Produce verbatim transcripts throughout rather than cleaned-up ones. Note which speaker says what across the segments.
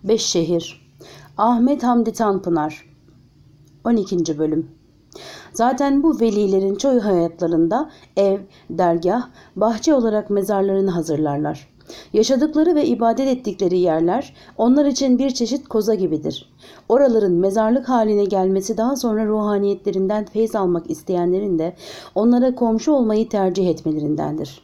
Speaker 1: Beş Şehir. Ahmet Hamdi Tanpınar. on ikinci Bölüm. Zaten bu velilerin çoğu hayatlarında ev, dergah, bahçe olarak mezarlarını hazırlarlar. Yaşadıkları ve ibadet ettikleri yerler onlar için bir çeşit koza gibidir. Oraların mezarlık haline gelmesi daha sonra ruhaniyetlerinden feyz almak isteyenlerin de onlara komşu olmayı tercih etmelerindendir.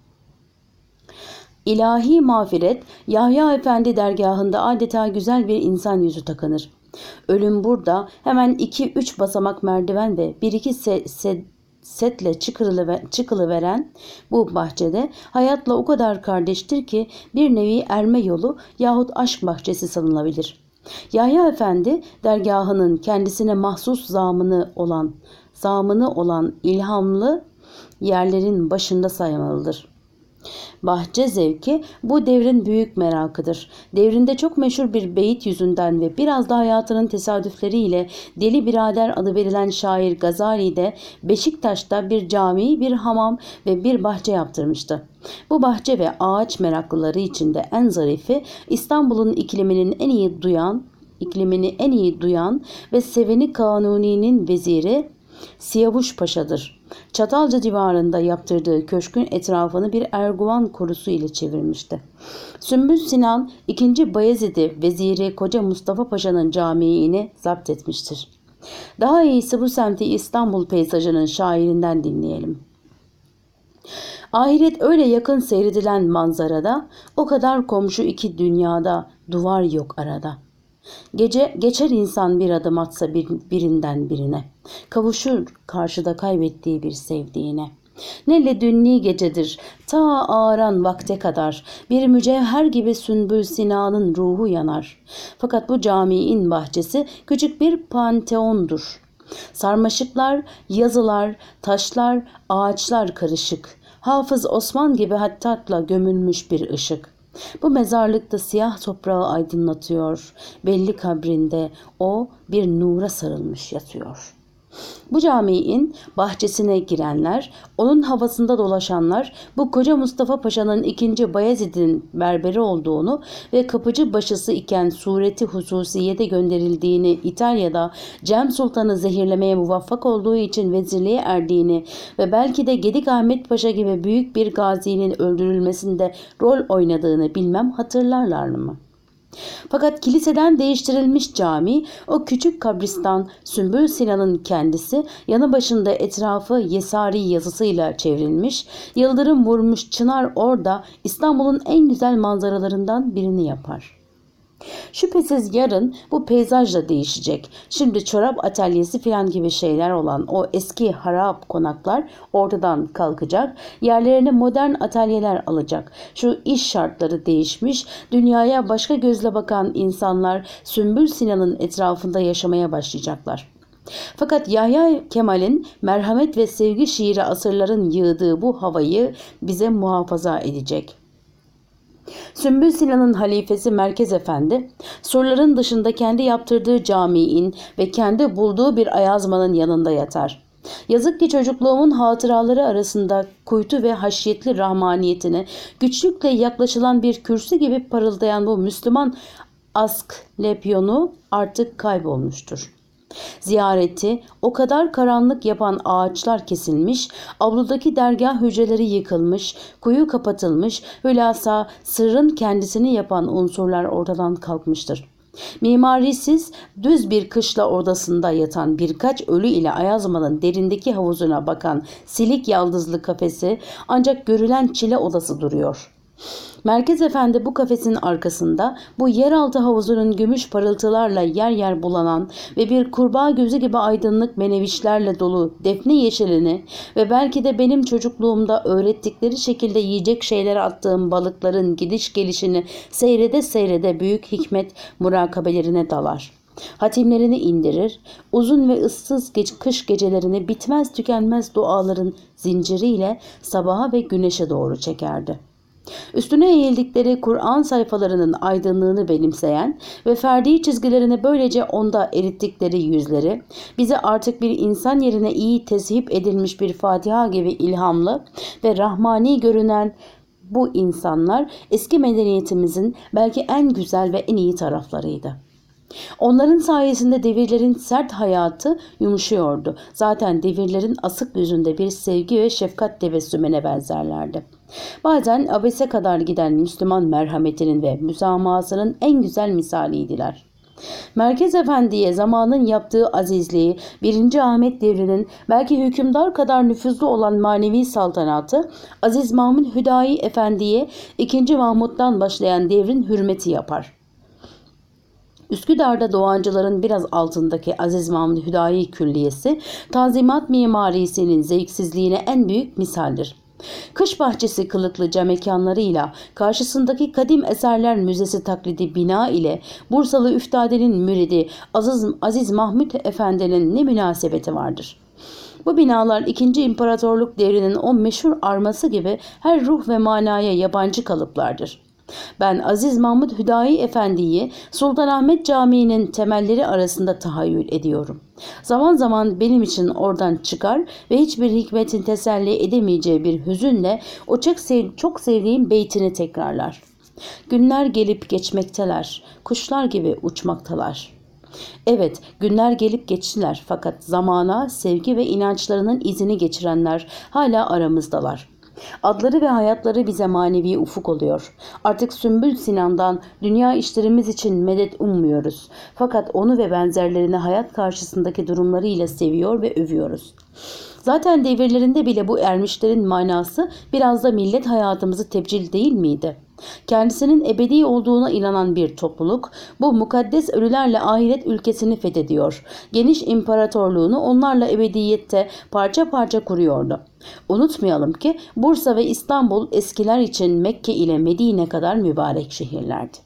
Speaker 1: İlahi mağfiret, Yahya Efendi dergahında adeta güzel bir insan yüzü takınır. Ölüm burada hemen iki üç basamak merdiven ve bir iki se se setle çıkılıveren bu bahçede hayatla o kadar kardeştir ki bir nevi erme yolu yahut aşk bahçesi sanılabilir. Yahya Efendi dergahının kendisine mahsus zamını olan, zamını olan ilhamlı yerlerin başında saymalıdır. Bahçe zevki bu devrin büyük merakıdır. Devrinde çok meşhur bir beyit yüzünden ve biraz da hayatının tesadüfleriyle Deli Birader adı verilen şair Gazali de Beşiktaş'ta bir cami, bir hamam ve bir bahçe yaptırmıştı. Bu bahçe ve ağaç meraklıları içinde en zarifi İstanbul'un ikliminin en iyi duyan, iklimini en iyi duyan ve seveni Kanuni'nin veziri Siyavuş Paşa'dır. Çatalca civarında yaptırdığı köşkün etrafını bir erguvan korusu ile çevirmişti. Sümbül Sinan ikinci Bayezid'i veziri Koca Mustafa Paşa'nın camiini zapt etmiştir. Daha iyisi bu semti İstanbul peyzajının şairinden dinleyelim. Ahiret öyle yakın seyredilen manzarada, o kadar komşu iki dünyada, duvar yok arada. Gece geçer insan bir adım atsa bir, birinden birine. Kavuşur karşıda kaybettiği bir sevdiğine. Ne ledünni gecedir ta ağaran vakte kadar bir mücevher gibi Sümbül Sinan'ın ruhu yanar. Fakat bu caminin bahçesi küçük bir panteondur. Sarmaşıklar, yazılar, taşlar, ağaçlar karışık. Hafız Osman gibi hattatla gömülmüş bir ışık. Bu mezarlıkta siyah toprağı aydınlatıyor. Belli kabrinde o bir nura sarılmış yatıyor. Bu caminin bahçesine girenler, onun havasında dolaşanlar, bu Koca Mustafa Paşa'nın ikinci Bayezid'in berberi olduğunu ve kapıcı başısı iken sureti hususiyete gönderildiğini, İtalya'da Cem Sultan'ı zehirlemeye muvaffak olduğu için vezirliğe erdiğini ve belki de Gedik Ahmet Paşa gibi büyük bir gazinin öldürülmesinde rol oynadığını bilmem hatırlarlar mı? Fakat kiliseden değiştirilmiş cami, o küçük kabristan, Sümbül Sinan'ın kendisi, yanı başında etrafı Yesari yazısıyla çevrilmiş, yıldırım vurmuş çınar orada İstanbul'un en güzel manzaralarından birini yapar. Şüphesiz yarın bu peyzaj da değişecek. Şimdi çorap atölyesi filan gibi şeyler olan o eski harap konaklar ortadan kalkacak. Yerlerine modern atölyeler alacak. Şu iş şartları değişmiş. Dünyaya başka gözle bakan insanlar Sümbül Sinan'ın etrafında yaşamaya başlayacaklar. Fakat Yahya Kemal'in merhamet ve sevgi şiiri asırların yığdığı bu havayı bize muhafaza edecek. Sümbül Sinan'ın halifesi Merkez Efendi, surların dışında kendi yaptırdığı caminin ve kendi bulduğu bir ayazmanın yanında yatar. Yazık ki çocukluğumun hatıraları arasında kuytu ve haşyetli rahmaniyetine güçlükle yaklaşılan bir kürsü gibi parıldayan bu Müslüman Asklepiyonu artık kaybolmuştur. Ziyareti o kadar karanlık yapan ağaçlar kesilmiş, avludaki dergah hücreleri yıkılmış, kuyu kapatılmış, hülasa sırrın kendisini yapan unsurlar ortadan kalkmıştır. Mimarisiz, düz bir kışla odasında yatan birkaç ölü ile Ayazma'nın derindeki havuzuna bakan silik yaldızlı kafesi ancak görülen çile odası duruyor. Merkez Efendi bu kafesin arkasında bu yeraltı havuzunun gümüş parıltılarla yer yer bulanan ve bir kurbağa gözü gibi aydınlık menevişlerle dolu defne yeşilini ve belki de benim çocukluğumda öğrettikleri şekilde yiyecek şeylere attığım balıkların gidiş gelişini seyrede seyrede büyük hikmet murakabelerine dalar. Hatimlerini indirir, uzun ve ıssız geç kış gecelerini bitmez tükenmez duaların zinciriyle sabaha ve güneşe doğru çekerdi. Üstüne eğildikleri Kur'an sayfalarının aydınlığını benimseyen ve ferdi çizgilerini böylece onda erittikleri yüzleri, bize artık bir insan yerine iyi tezhip edilmiş bir Fatiha gibi ilhamlı ve rahmani görünen bu insanlar eski medeniyetimizin belki en güzel ve en iyi taraflarıydı. Onların sayesinde devirlerin sert hayatı yumuşuyordu. Zaten devirlerin asık yüzünde bir sevgi ve şefkat tebessümüne benzerlerdi. Bazen abese kadar giden Müslüman merhametinin ve müsamahasının en güzel misaliydiler. Merkez Efendi'ye zamanın yaptığı azizliği, birinci Ahmet devrinin belki hükümdar kadar nüfuzlu olan manevi saltanatı, Aziz Mahmud Hüdayi Efendi'ye ikinci Mahmud'dan başlayan devrin hürmeti yapar. Üsküdar'da Doğancıların biraz altındaki Aziz Mahmud Hüdayi Külliyesi, Tanzimat mimarisinin zevksizliğine en büyük misaldir. Kış bahçesi kılıklıca mekanlarıyla, karşısındaki Kadim Eserler Müzesi taklidi bina ile Bursalı Üftade'nin müridi Aziz, Aziz Mahmud Efendi'nin ne münasebeti vardır? Bu binalar ikinci İmparatorluk devrinin o meşhur arması gibi her ruh ve manaya yabancı kalıplardır. Ben Aziz Mahmud Hüdayi Efendi'yi Sultanahmet Camii'nin temelleri arasında tahayyül ediyorum. Zaman zaman benim için oradan çıkar ve hiçbir hikmetin teselli edemeyeceği bir hüzünle o çok, sev çok sevdiğim beytini tekrarlar. Günler gelip geçmekteler, kuşlar gibi uçmaktalar. Evet, günler gelip geçtiler fakat zamana, sevgi ve inançlarının izini geçirenler hala aramızdalar. Adları ve hayatları bize manevi ufuk oluyor. Artık Sümbül Sinan'dan dünya işlerimiz için medet ummuyoruz. Fakat onu ve benzerlerini hayat karşısındaki durumlarıyla seviyor ve övüyoruz. Zaten devirlerinde bile bu ermişlerin manası biraz da millet hayatımızı tebcil değil miydi? Kendisinin ebedi olduğuna inanan bir topluluk bu mukaddes ölülerle ahiret ülkesini fethediyor. Geniş imparatorluğunu onlarla ebediyette parça parça kuruyordu. Unutmayalım ki Bursa ve İstanbul eskiler için Mekke ile Medine kadar mübarek şehirlerdi.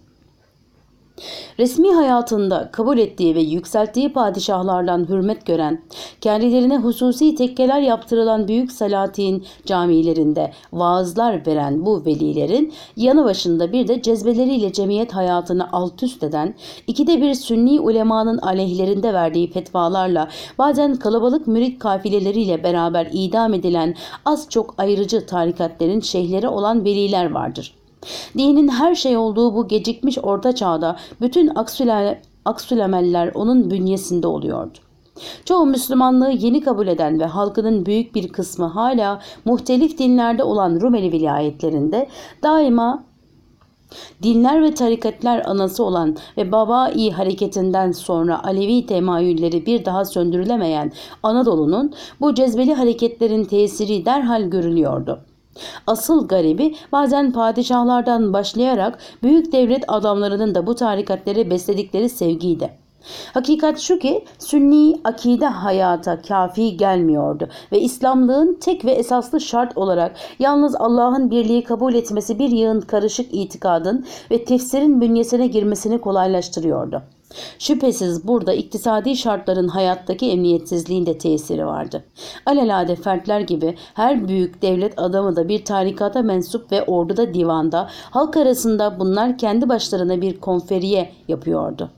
Speaker 1: Resmi hayatında kabul ettiği ve yükselttiği padişahlardan hürmet gören, kendilerine hususi tekkeler yaptırılan büyük Salatin camilerinde vaazlar veren bu velilerin yanı başında bir de cezbeleriyle cemiyet hayatını alt üst eden, ikide bir sünni ulemanın aleyhlerinde verdiği fetvalarla bazen kalabalık mürit kafileleriyle beraber idam edilen az çok ayrıcı tarikatlerin şeyhleri olan veliler vardır. Dinin her şey olduğu bu gecikmiş orta çağda bütün aksülemeller onun bünyesinde oluyordu. Çoğu Müslümanlığı yeni kabul eden ve halkının büyük bir kısmı hala muhtelif dinlerde olan Rumeli vilayetlerinde daima dinler ve tarikatlar anası olan ve Babai hareketinden sonra Alevi temayülleri bir daha söndürülemeyen Anadolu'nun bu cezbeli hareketlerin tesiri derhal görülüyordu. Asıl garibi bazen padişahlardan başlayarak büyük devlet adamlarının da bu tarikatlere besledikleri sevgiydi. Hakikat şu ki sünni akide hayata kafi gelmiyordu ve İslamlığın tek ve esaslı şart olarak yalnız Allah'ın birliği kabul etmesi bir yığın karışık itikadın ve tefsirin bünyesine girmesini kolaylaştırıyordu. Şüphesiz burada iktisadi şartların hayattaki emniyetsizliğin de tesiri vardı. Alelade fertler gibi her büyük devlet adamı da bir tarikata mensup ve orduda divanda, halk arasında bunlar kendi başlarına bir konferiye yapıyordu.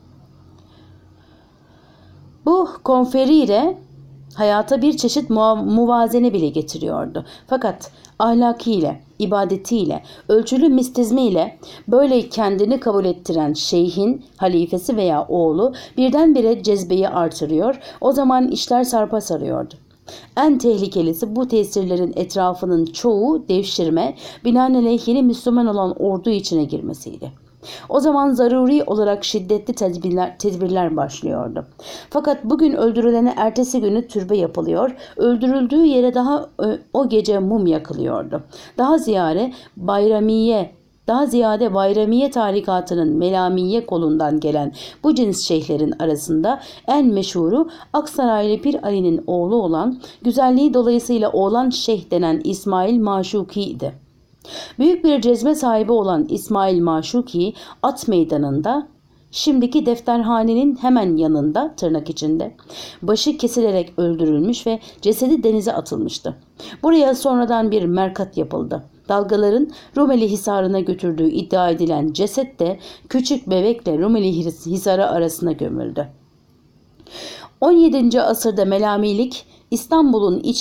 Speaker 1: Bu konferiyle hayata bir çeşit muvazene bile getiriyordu. Fakat ahlakiyle, ibadetiyle, ölçülü mistizmiyle böyle kendini kabul ettiren şeyhin, halifesi veya oğlu birdenbire cezbeyi artırıyor, o zaman işler sarpa sarıyordu. En tehlikelisi bu tesirlerin etrafının çoğu devşirme, binaenaleyh yeni Müslüman olan ordu içine girmesiydi. O zaman zaruri olarak şiddetli tedbirler, tedbirler başlıyordu. Fakat bugün öldürülene ertesi günü türbe yapılıyor, öldürüldüğü yere daha o gece mum yakılıyordu. Daha ziyade Bayramiye, daha ziyade Bayramiye tarikatının Melamiye kolundan gelen bu cins şeyhlerin arasında en meşhuru Aksaraylı Pir Ali'nin oğlu olan, güzelliği dolayısıyla oğlan şeyh denen İsmail Maşuki'ydi. Büyük bir cezbe sahibi olan İsmail Maşuki at meydanında, şimdiki defterhanenin hemen yanında tırnak içinde başı kesilerek öldürülmüş ve cesedi denize atılmıştı. Buraya sonradan bir merkat yapıldı. Dalgaların Rumeli Hisarı'na götürdüğü iddia edilen ceset de küçük bebekle Rumeli Hisarı arasına gömüldü. on yedinci asırda Melamilik İstanbul'un içine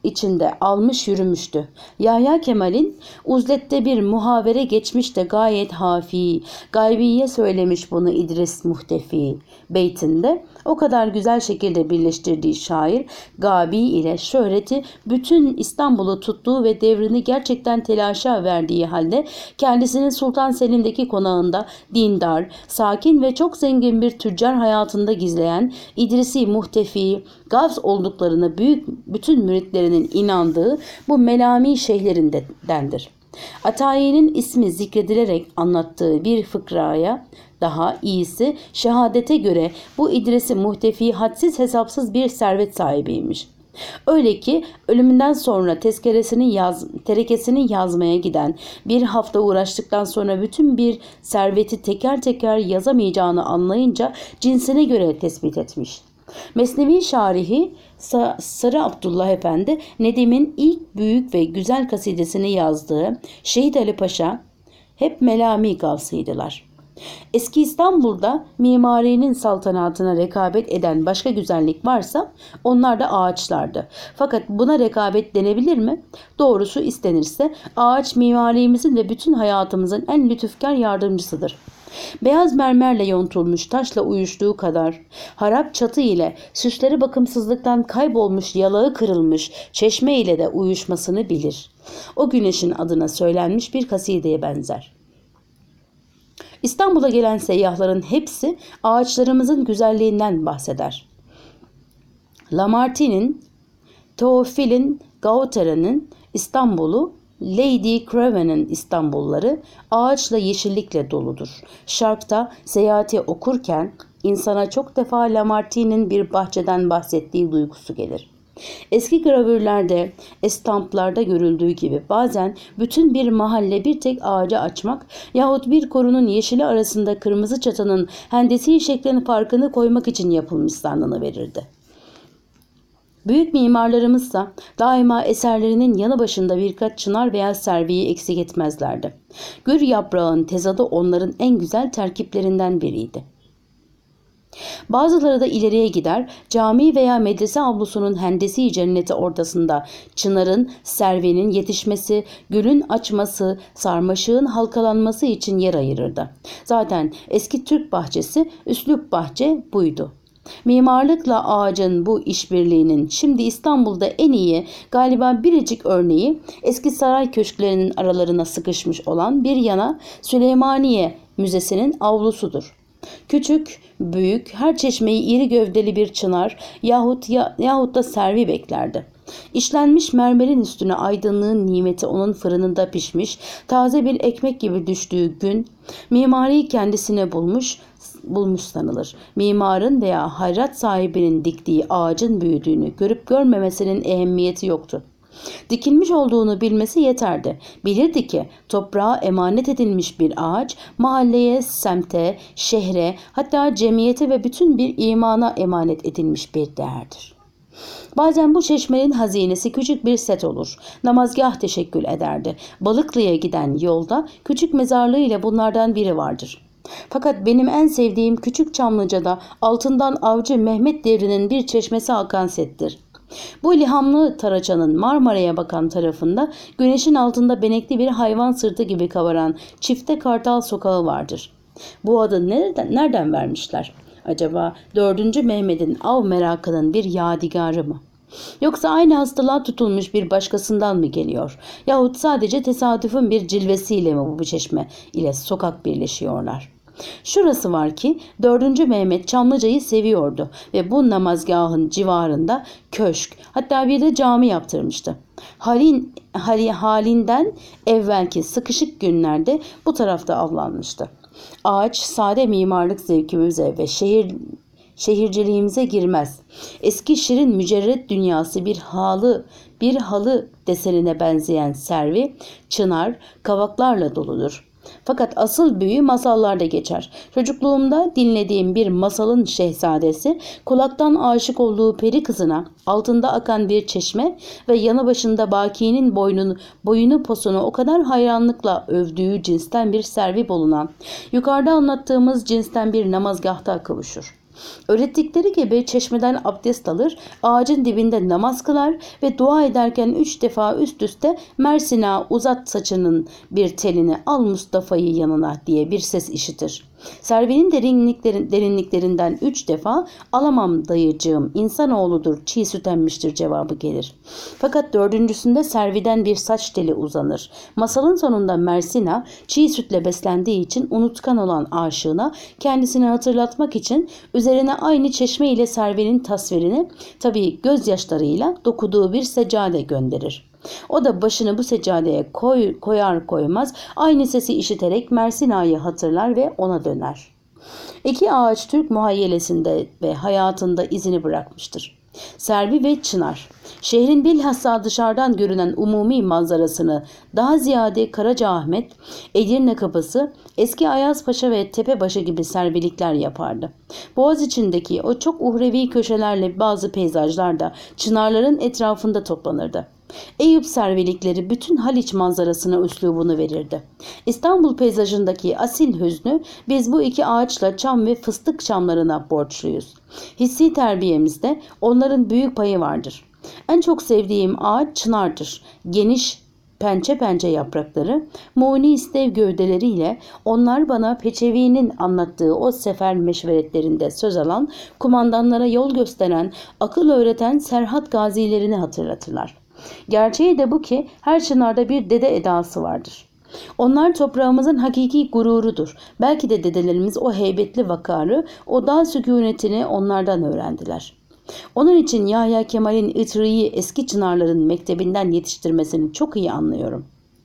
Speaker 1: içinde almış yürümüştü. Yahya Kemal'in uzlette bir muhavere geçmiş de gayet hafi, gaybiye söylemiş bunu İdris Muhtefi beytinde o kadar güzel şekilde birleştirdiği şair Gabi ile şöhreti bütün İstanbul'u tuttuğu ve devrini gerçekten telaşa verdiği halde kendisinin Sultan Selim'deki konağında dindar, sakin ve çok zengin bir tüccar hayatında gizleyen İdrisi Muhtefi, Gavs olduklarını büyük bütün müritlerinin inandığı bu melami şeyhlerindendir. Atayi'nin ismi zikredilerek anlattığı bir fıkraya daha iyisi şehadete göre bu İdrisi Muhtefi hadsiz hesapsız bir servet sahibiymiş. Öyle ki ölümünden sonra tezkeresini yaz, terekesini yazmaya giden bir hafta uğraştıktan sonra bütün bir serveti teker teker yazamayacağını anlayınca cinsine göre tespit etmiş. Mesnevi Şarihi Sarı Abdullah Efendi Nedim'in ilk büyük ve güzel kasidesini yazdığı Şehit Ali Paşa hep melami gavsıydılar. Eski İstanbul'da mimarinin saltanatına rekabet eden başka güzellik varsa onlar da ağaçlardı. Fakat buna rekabet denebilir mi? Doğrusu istenirse ağaç mimarimizin ve bütün hayatımızın en lütufkar yardımcısıdır. Beyaz mermerle yontulmuş taşla uyuştuğu kadar harap çatı ile süsleri bakımsızlıktan kaybolmuş yalağı kırılmış çeşme ile de uyuşmasını bilir. O güneşin adına söylenmiş bir kasideye benzer. İstanbul'a gelen seyyahların hepsi ağaçlarımızın güzelliğinden bahseder. Lamartine'in, Teofil'in, Gautera'nın İstanbul'u, Lady Craven'in İstanbulları ağaçla yeşillikle doludur. Şark'ta seyahati okurken insana çok defa Lamartine'in bir bahçeden bahsettiği duygusu gelir. Eski gravürlerde, estamplarda görüldüğü gibi bazen bütün bir mahalle bir tek ağaca açmak yahut bir korunun yeşili arasında kırmızı çatının hendesi şeklinin farkını koymak için yapılmış zannını Büyük mimarlarımızsa daima eserlerinin yanı başında birkaç çınar veya serviyi eksik etmezlerdi. Gür yaprağın tezadı onların en güzel terkiplerinden biriydi. Bazıları da ileriye gider, cami veya medrese avlusunun hendesi cenneti ortasında çınarın, servenin yetişmesi, gülün açması, sarmaşığın halkalanması için yer ayırırdı. Zaten eski Türk bahçesi, üslup bahçe buydu. Mimarlıkla ağacın bu işbirliğinin şimdi İstanbul'da en iyi galiba biricik örneği eski saray köşklerinin aralarına sıkışmış olan bir yana Süleymaniye Müzesi'nin avlusudur. Küçük, büyük, her çeşmeyi iri gövdeli bir çınar yahut, ya, yahut da servi beklerdi. İşlenmiş mermerin üstüne aydınlığın nimeti onun fırınında pişmiş, taze bir ekmek gibi düştüğü gün mimari kendisine bulmuş, bulmuş sanılır. Mimarın veya hayrat sahibinin diktiği ağacın büyüdüğünü görüp görmemesinin ehemmiyeti yoktu. Dikilmiş olduğunu bilmesi yeterdi. Bilirdi ki toprağa emanet edilmiş bir ağaç mahalleye, semte, şehre, hatta cemiyete ve bütün bir imana emanet edilmiş bir değerdir. Bazen bu çeşmenin hazinesi küçük bir set olur. Namazgah teşekkül ederdi. Balıklı'ya giden yolda küçük mezarlığı ile bunlardan biri vardır. Fakat benim en sevdiğim Küçük Çamlıca'da altından Avcı Mehmet devrinin bir çeşmesi akan settir. Bu ilhamlı taraçanın Marmara'ya bakan tarafında güneşin altında benekli bir hayvan sırtı gibi kabaran Çifte Kartal Sokağı vardır. Bu adı nereden, nereden vermişler? Acaba dördüncü Mehmet'in av merakının bir yadigarı mı? Yoksa aynı hastalığa tutulmuş bir başkasından mı geliyor? Yahut sadece tesadüfün bir cilvesiyle mi bu çeşme ile sokak birleşiyorlar? Şurası var ki dördüncü Mehmet Çamlıca'yı seviyordu ve bu namazgahın civarında köşk, hatta bir de cami yaptırmıştı. Halin, hali, halinden evvelki sıkışık günlerde bu tarafta avlanmıştı. Ağaç sade mimarlık zevkimize ve şehir şehirciliğimize girmez. Eski şirin mücerret dünyası bir halı, bir halı desenine benzeyen servi, çınar, kavaklarla doludur. Fakat asıl büyü masallarda geçer. Çocukluğumda dinlediğim bir masalın şehzadesi kulaktan aşık olduğu peri kızına altında akan bir çeşme ve yanı başında Baki'nin boynunu, boyunu posunu o kadar hayranlıkla övdüğü cinsten bir servi bulunan yukarıda anlattığımız cinsten bir namazgahta kavuşur. Öğrettikleri gibi çeşmeden abdest alır, ağacın dibinde namaz kılar ve dua ederken üç defa üst üste Mersina uzat saçının bir telini, al Mustafa'yı yanına diye bir ses işitir. Servinin derinliklerin, derinliklerinden üç defa alamam dayıcığım, insanoğludur, çiğ süt emmiştir cevabı gelir. Fakat dördüncüsünde serviden bir saç teli uzanır. Masalın sonunda Mersina çiğ sütle beslendiği için unutkan olan aşığına kendisini hatırlatmak için üzerine aynı çeşme ile servinin tasvirini, tabii gözyaşlarıyla dokuduğu bir seccade gönderir. O da başını bu seccadeye koy, koyar koymaz aynı sesi işiterek Mersina'yı hatırlar ve ona döner. İki ağaç Türk muhayyelesinde ve hayatında izini bırakmıştır. Servi ve Çınar. Şehrin bilhassa dışarıdan görünen umumi manzarasını daha ziyade Karacaahmet, Edirne Kapısı, eski Ayazpaşa ve Tepebaşı gibi servilikler yapardı. Boğaz içindeki o çok uhrevi köşelerle bazı peyzajlar da çınarların etrafında toplanırdı. Eyüp servilikleri bütün Haliç manzarasına üslubunu verirdi. İstanbul peyzajındaki asil hüznü biz bu iki ağaçla çam ve fıstık çamlarına borçluyuz. Hissi terbiyemizde onların büyük payı vardır. En çok sevdiğim ağaç çınardır. Geniş pençe pençe yaprakları, muğni istev gövdeleriyle onlar bana Peçevi'nin anlattığı o sefer meşveretlerinde söz alan, kumandanlara yol gösteren, akıl öğreten Serhat gazilerini hatırlatırlar. Gerçeği de bu ki her çınarda bir dede edası vardır. Onlar toprağımızın hakiki gururudur. Belki de dedelerimiz o heybetli vakarı, o dağ sükunetini onlardan öğrendiler. Onun için Yahya Kemal'in İtri'yi eski çınarların mektebinden yetiştirmesini çok iyi anlıyorum.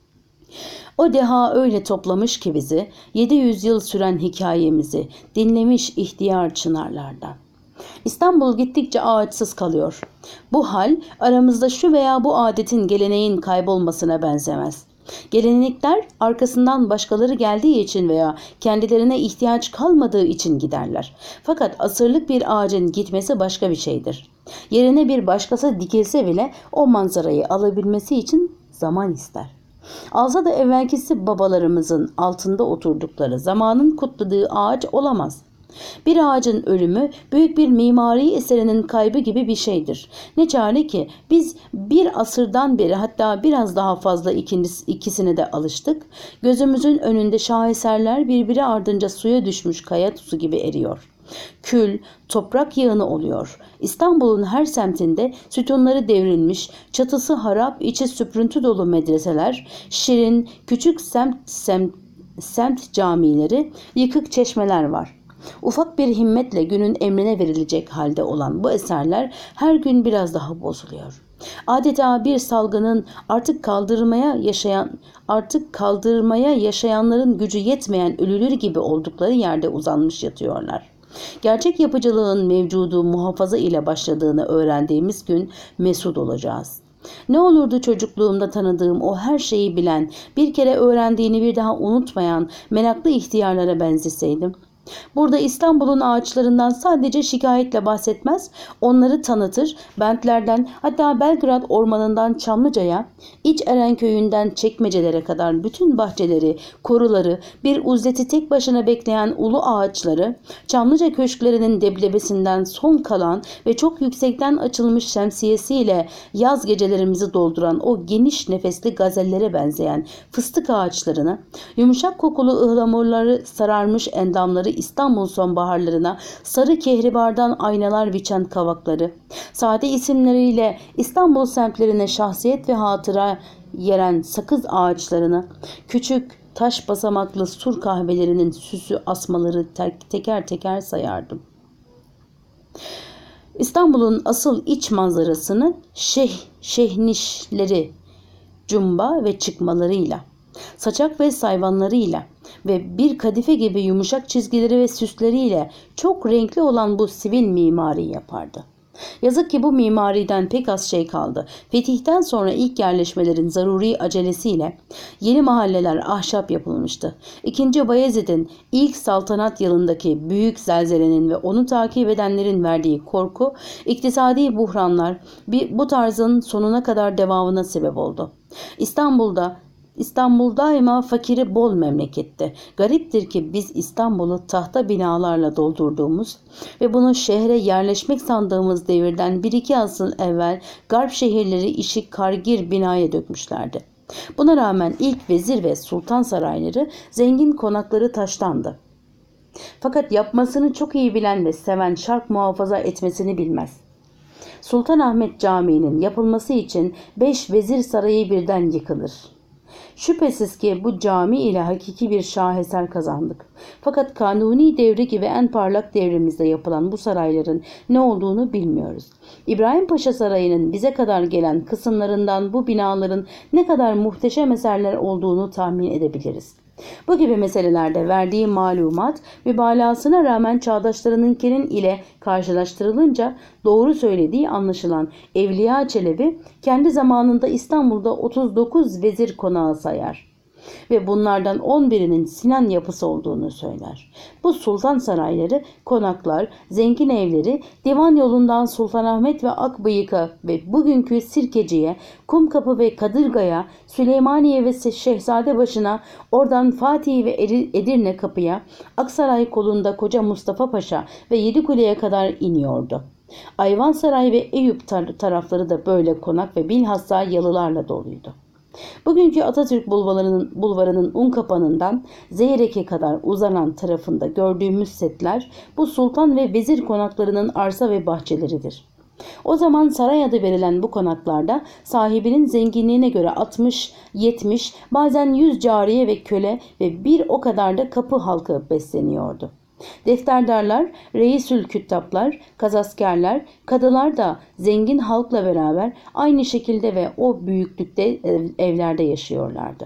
Speaker 1: O deha öyle toplamış ki bizi, yedi yüz yıl süren hikayemizi dinlemiş ihtiyar çınarlardan. İstanbul gittikçe ağaçsız kalıyor. Bu hal aramızda şu veya bu adetin, geleneğin kaybolmasına benzemez. Gelenekler arkasından başkaları geldiği için veya kendilerine ihtiyaç kalmadığı için giderler. Fakat asırlık bir ağacın gitmesi başka bir şeydir. Yerine bir başkası dikilse bile o manzarayı alabilmesi için zaman ister. Alsa da evvelkisi babalarımızın altında oturdukları, zamanın kutladığı ağaç olamaz. Bir ağacın ölümü büyük bir mimari eserinin kaybı gibi bir şeydir. Ne çare ki biz bir asırdan beri, hatta biraz daha fazla ikiniz, ikisine de alıştık. Gözümüzün önünde şaheserler birbiri ardınca suya düşmüş kaya tuzu gibi eriyor. Kül, toprak yığını oluyor. İstanbul'un her semtinde sütunları devrilmiş, çatısı harap, içi süprüntü dolu medreseler, şirin, küçük semt, semt, semt camileri, yıkık çeşmeler var. Ufak bir himmetle günün emrine verilecek halde olan bu eserler her gün biraz daha bozuluyor. Adeta bir salgının artık kaldırmaya yaşayan artık kaldırmaya yaşayanların gücü yetmeyen ölüler gibi oldukları yerde uzanmış yatıyorlar. Gerçek yapıcılığın mevcudu muhafaza ile başladığını öğrendiğimiz gün mesut olacağız. Ne olurdu çocukluğumda tanıdığım o her şeyi bilen, bir kere öğrendiğini bir daha unutmayan meraklı ihtiyarlara benzeseydim. Burada İstanbul'un ağaçlarından sadece şikayetle bahsetmez, onları tanıtır, bentlerden, hatta Belgrad ormanından Çamlıca'ya, İç Erenköy'ünden Çekmecelere kadar bütün bahçeleri, koruları, bir uzleti tek başına bekleyen ulu ağaçları, Çamlıca köşklerinin deblebesinden son kalan ve çok yüksekten açılmış şemsiyesiyle yaz gecelerimizi dolduran o geniş nefesli gazellere benzeyen fıstık ağaçlarını, yumuşak kokulu ıhlamurları sararmış endamları İstanbul sonbaharlarına, sarı kehribardan aynalar biçen kavakları, sade isimleriyle İstanbul semtlerine şahsiyet ve hatıra yeren sakız ağaçlarını, küçük taş basamaklı sur kahvelerinin süsü asmaları teker teker sayardım. İstanbul'un asıl iç manzarasını şeh, şehnişleri, cumba ve çıkmalarıyla, saçak ve sayvanlarıyla ve bir kadife gibi yumuşak çizgileri ve süsleriyle çok renkli olan bu sivil mimari yapardı. Yazık ki bu mimariden pek az şey kaldı. Fetihten sonra ilk yerleşmelerin zaruri acelesiyle yeni mahalleler ahşap yapılmıştı. İkinci Bayezid'in ilk saltanat yılındaki büyük zelzelenin ve onu takip edenlerin verdiği korku, iktisadi buhranlar bu tarzın sonuna kadar devamına sebep oldu. İstanbul'da İstanbul daima fakiri bol memleketti. Gariptir ki biz İstanbul'u tahta binalarla doldurduğumuz ve bunu şehre yerleşmek sandığımız devirden bir iki asıl evvel garp şehirleri işi kargir binaya dökmüşlerdi. Buna rağmen ilk vezir ve sultan sarayları, zengin konakları taştandı. Fakat yapmasını çok iyi bilen ve seven şark muhafaza etmesini bilmez. Sultanahmet Camii'nin yapılması için beş vezir sarayı birden yıkılır. Şüphesiz ki bu cami ile hakiki bir şaheser kazandık. Fakat Kanuni devri gibi en parlak devrimizde yapılan bu sarayların ne olduğunu bilmiyoruz. İbrahim Paşa Sarayı'nın bize kadar gelen kısımlarından bu binaların ne kadar muhteşem eserler olduğunu tahmin edebiliriz. Bu gibi meselelerde verdiği malumat mübalağasına rağmen çağdaşlarınınkinin ile karşılaştırılınca doğru söylediği anlaşılan Evliya Çelebi kendi zamanında İstanbul'da otuz dokuz vezir konağı sayar ve bunlardan on birinin Sinan yapısı olduğunu söyler. Bu sultan sarayları, konaklar, zengin evleri divan yolundan Sultanahmet ve Akbıyık'a ve bugünkü Sirkeci'ye, Kumkapı ve Kadırga'ya, Süleymaniye ve Şehzadebaşı'na, oradan Fatih ve Edirne Kapı'ya, Aksaray kolunda Koca Mustafa Paşa ve Yedikule'ye kadar iniyordu. Ayvansaray ve Eyüp tarafları da böyle konak ve bilhassa yalılarla doluydu. Bugünkü Atatürk bulvarının, bulvarının Unkapanı'ndan Zeyrek'e kadar uzanan tarafında gördüğümüz setler bu sultan ve vezir konaklarının arsa ve bahçeleridir. O zaman saray adı verilen bu konaklarda sahibinin zenginliğine göre altmış, yetmiş, bazen yüz cariye ve köle ve bir o kadar da kapı halkı besleniyordu. Defterdarlar, reisül küttaplar, kazaskerler, kadılar da zengin halkla beraber aynı şekilde ve o büyüklükte evlerde yaşıyorlardı.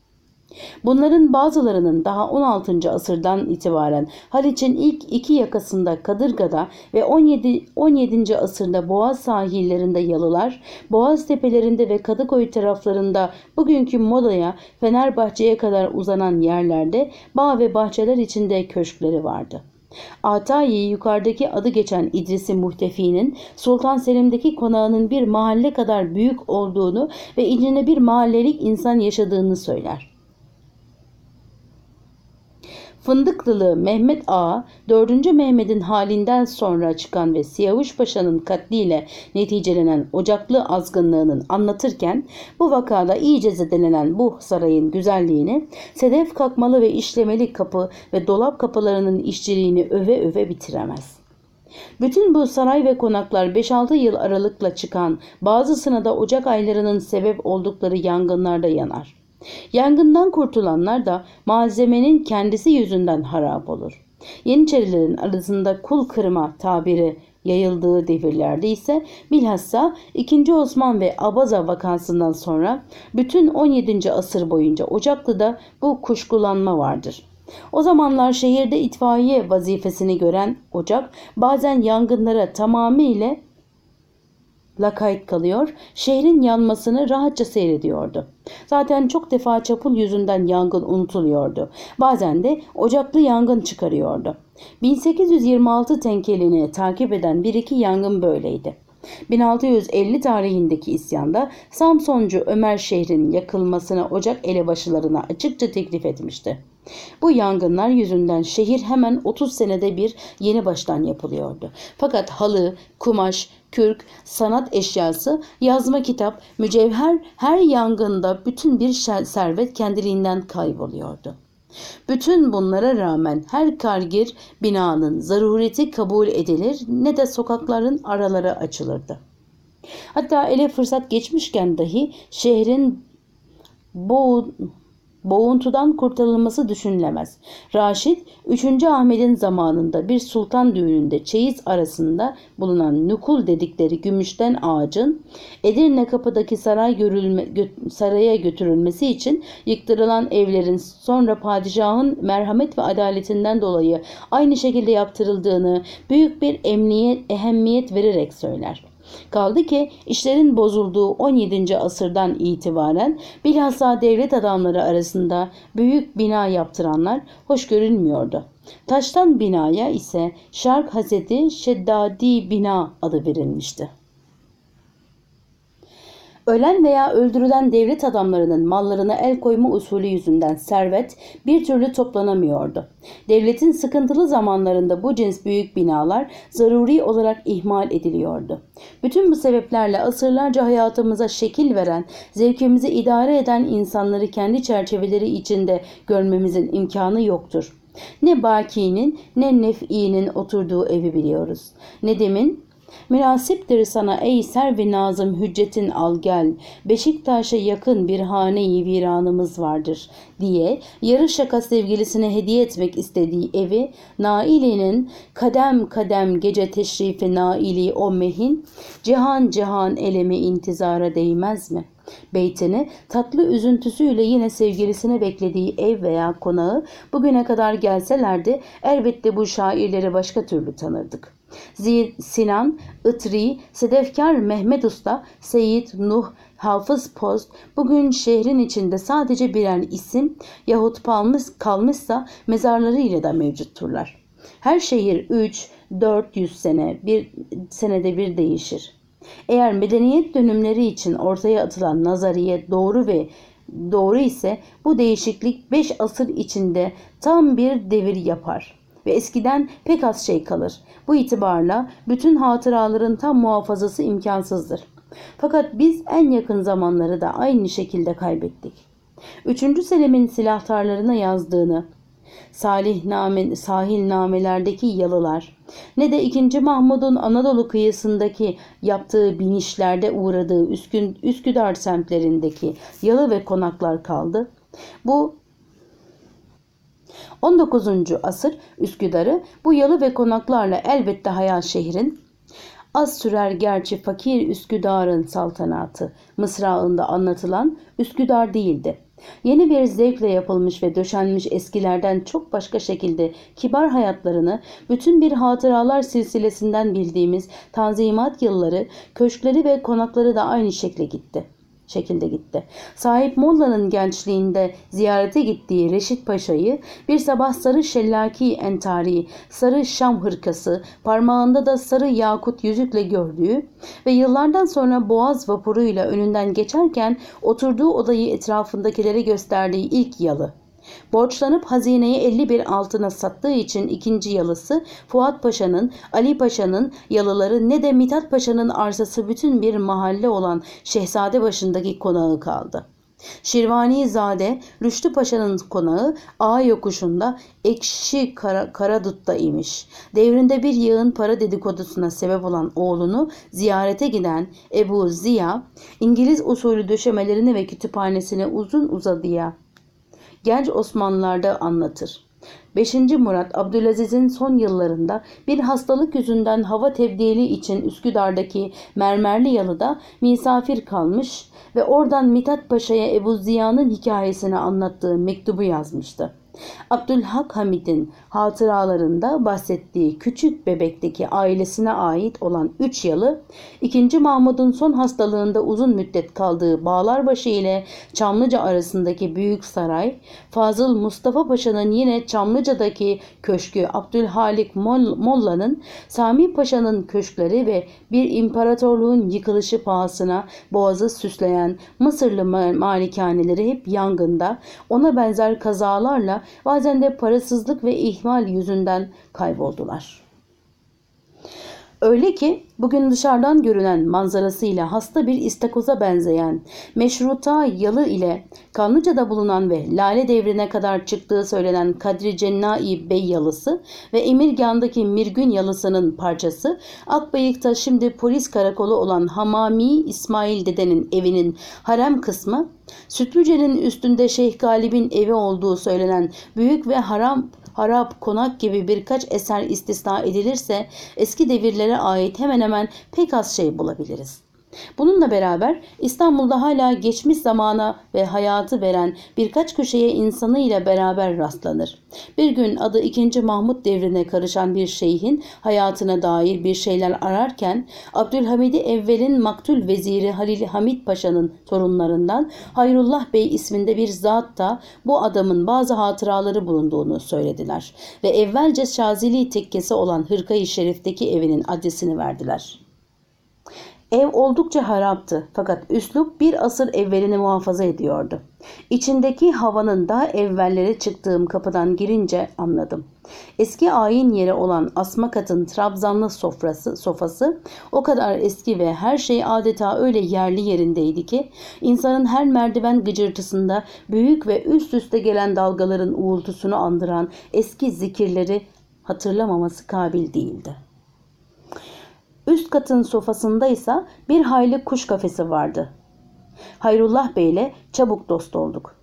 Speaker 1: Bunların bazılarının daha on altıncı asırdan itibaren Haliç'in ilk iki yakasında Kadırga'da ve on yedinci asırda Boğaz sahillerinde yalılar, Boğaz tepelerinde ve Kadıköy taraflarında bugünkü Moda'ya, Fenerbahçe'ye kadar uzanan yerlerde bağ ve bahçeler içinde köşkleri vardı. Atayi yukarıdaki adı geçen İdris-i Muhtefi'nin Sultan Selim'deki konağının bir mahalle kadar büyük olduğunu ve içinde bir mahallelik insan yaşadığını söyler. Fındıklılı Mehmet Ağa, dördüncü Mehmet'in halinden sonra çıkan ve Siyavuş Paşa'nın katliyle neticelenen Ocaklı azgınlığının anlatırken bu vakada iyice zedelenen bu sarayın güzelliğini, sedef kakmalı ve işlemeli kapı ve dolap kapılarının işçiliğini öve öve bitiremez. Bütün bu saray ve konaklar beş altı yıl aralıkla çıkan, bazısına da Ocak aylarının sebep oldukları yangınlarda yanar. Yangından kurtulanlar da malzemenin kendisi yüzünden harap olur. Yeniçerilerin arasında kul kırma tabiri yayıldığı devirlerde ise bilhassa ikinci. Osman ve Abaza vakasından sonra bütün on yedinci asır boyunca Ocaklı'da bu kuşkulanma vardır. O zamanlar şehirde itfaiye vazifesini gören Ocak bazen yangınlara tamamıyla lakayt kalıyor, şehrin yanmasını rahatça seyrediyordu. Zaten çok defa çapul yüzünden yangın unutuluyordu. Bazen de ocaklı yangın çıkarıyordu. bin sekiz yüz yirmi altı tenkelini takip eden bir iki yangın böyleydi. bin altı yüz elli tarihindeki isyanda Samsoncu Ömer şehrin yakılmasına Ocak elebaşılarına açıkça teklif etmişti. Bu yangınlar yüzünden şehir hemen otuz senede bir yeni baştan yapılıyordu. Fakat halı, kumaş, kürk, sanat eşyası, yazma kitap, mücevher her yangında bütün bir servet kendiliğinden kayboluyordu. Bütün bunlara rağmen her kargir binanın zarureti kabul edilir ne de sokakların araları açılırdı. Hatta ele fırsat geçmişken dahi şehrin boğ boğuntudan kurtarılması düşünülemez. Raşid, üçüncü. Ahmet'in zamanında bir sultan düğününde çeyiz arasında bulunan nukul dedikleri gümüşten ağacın Edirne Kapı'daki saray görülme, gö- saraya götürülmesi için yıktırılan evlerin sonra padişahın merhamet ve adaletinden dolayı aynı şekilde yaptırıldığını büyük bir emniyet, ehemmiyet vererek söyler. Kaldı ki işlerin bozulduğu on yedinci asırdan itibaren bilhassa devlet adamları arasında büyük bina yaptıranlar hoş görülmüyordu. Taştan binaya ise Şark Hazreti Şeddadi Bina adı verilmişti. Ölen veya öldürülen devlet adamlarının mallarına el koyma usulü yüzünden servet bir türlü toplanamıyordu. Devletin sıkıntılı zamanlarında bu cins büyük binalar zaruri olarak ihmal ediliyordu. Bütün bu sebeplerle asırlarca hayatımıza şekil veren, zevkimizi idare eden insanları kendi çerçeveleri içinde görmemizin imkanı yoktur. Ne Baki'nin ne Nef'i'nin oturduğu evi biliyoruz. Nedim'in "Münasiptir sana ey servi nazım hüccetin al gel, Beşiktaş'a yakın bir hane-i viranımız vardır" diye yarı şaka sevgilisine hediye etmek istediği evi, Naili'nin "kadem kadem gece teşrifi naili o mehin, cihan cihan elemi intizara değmez mi?" beytini tatlı üzüntüsüyle yine sevgilisine beklediği ev veya konağı bugüne kadar gelselerdi elbette bu şairleri başka türlü tanırdık. Sinan, Itri, Sedefkar Mehmet Usta, Seyit Nuh, Hafız Post bugün şehrin içinde sadece birer isim yahut kalmış, kalmışsa mezarlarıyla da mevcutturlar. Her şehir üç dört yüz sene bir senede bir değişir. Eğer medeniyet dönümleri için ortaya atılan nazariye doğru ve doğru ise bu değişiklik beş asır içinde tam bir devir yapar ve eskiden pek az şey kalır. Bu itibarla bütün hatıraların tam muhafazası imkansızdır. Fakat biz en yakın zamanları da aynı şekilde kaybettik. Üçüncü Selim'in silahtarlarına yazdığını Salihname, sahilnamelerdeki yalılar ne de ikinci Mahmud'un Anadolu kıyısındaki yaptığı binişlerde uğradığı Üskün, Üsküdar semtlerindeki yalı ve konaklar kaldı. Bu on dokuzuncu asır Üsküdar'ı bu yalı ve konaklarla elbette hayal şehrin "Az sürer gerçi fakir Üsküdar'ın saltanatı" mısrağında anlatılan Üsküdar değildi. Yeni bir zevkle yapılmış ve döşenmiş eskilerden çok başka şekilde kibar hayatlarını bütün bir hatıralar silsilesinden bildiğimiz Tanzimat yılları, köşkleri ve konakları da aynı şekle gitti. şekilde gitti. Sahip Molla'nın gençliğinde ziyarete gittiği Reşit Paşa'yı bir sabah sarı şellaki entari, sarı şam hırkası, parmağında da sarı yakut yüzükle gördüğü ve yıllardan sonra Boğaz vapuruyla önünden geçerken oturduğu odayı etrafındakilere gösterdiği ilk yalı. Borçlanıp hazineyi elli bir altına sattığı için ikinci yalısı, Fuat Paşa'nın, Ali Paşa'nın yalıları ne de Mithat Paşa'nın arsası bütün bir mahalle olan Şehzadebaşı'ndaki konağı kaldı. Şirvanizade Rüştü Paşa'nın konağı Ağa Yokuşu'nda Ekşi Kara, Karadut'ta imiş. Devrinde bir yığın para dedikodusuna sebep olan oğlunu ziyarete giden Ebu Ziya, İngiliz usulü döşemelerini ve kütüphanesini uzun uzadıya genç Osmanlılar'da anlatır. beşinci Murat Abdülaziz'in son yıllarında bir hastalık yüzünden hava tebdili için Üsküdar'daki Mermerli Yalı'da misafir kalmış ve oradan Mithat Paşa'ya Ebu Ziya'nın hikayesini anlattığı mektubu yazmıştı. Abdülhak Hamid'in hatıralarında bahsettiği küçük bebekteki ailesine ait olan üç yalı, ikinci Mahmud'un son hastalığında uzun müddet kaldığı Bağlarbaşı ile Çamlıca arasındaki büyük saray, Fazıl Mustafa Paşa'nın yine Çamlıca'daki köşkü, Abdülhalik Molla'nın, Sami Paşa'nın köşkleri ve bir imparatorluğun yıkılışı pahasına Boğaz'ı süsleyen Mısırlı malikaneleri hep yangında, ona benzer kazalarla bazen de parasızlık ve ihmal yüzünden kayboldular. Öyle ki bugün dışarıdan görünen manzarasıyla hasta bir istakoza benzeyen Meşruta Yalı ile Kanlıca'da bulunan ve Lale Devri'ne kadar çıktığı söylenen Kadri Cennai Bey Yalısı ve Emirgan'daki Mirgün Yalısı'nın parçası, Akbayık'ta şimdi polis karakolu olan Hamami İsmail Dede'nin evinin harem kısmı, Sütlüce'nin üstünde Şeyh Galip'in evi olduğu söylenen büyük ve haram harap, konak gibi birkaç eser istisna edilirse eski devirlere ait hemen hemen pek az şey bulabiliriz. Bununla beraber İstanbul'da hala geçmiş zamana ve hayatı veren birkaç köşeye insanıyla beraber rastlanır. Bir gün adı ikinci Mahmud devrine karışan bir şeyhin hayatına dair bir şeyler ararken Abdülhamid-i Evvel'in maktul veziri Halil Hamid Paşa'nın torunlarından Hayrullah Bey isminde bir zat da bu adamın bazı hatıraları bulunduğunu söylediler ve evvelce Şazili tekkesi olan Hırka-i Şerif'teki evinin adresini verdiler. Ev oldukça haraptı fakat üslup bir asır evvelini muhafaza ediyordu. İçindeki havanın daha evvellere çıktığım kapıdan girince anladım. Eski ayin yeri olan asma katın trabzanlı sofrası, sofası o kadar eski ve her şey adeta öyle yerli yerindeydi ki insanın her merdiven gıcırtısında büyük ve üst üste gelen dalgaların uğultusunu andıran eski zikirleri hatırlamaması kabil değildi. Üst katın sofasında ise bir hayli kuş kafesi vardı. Hayrullah Bey ile çabuk dost olduk.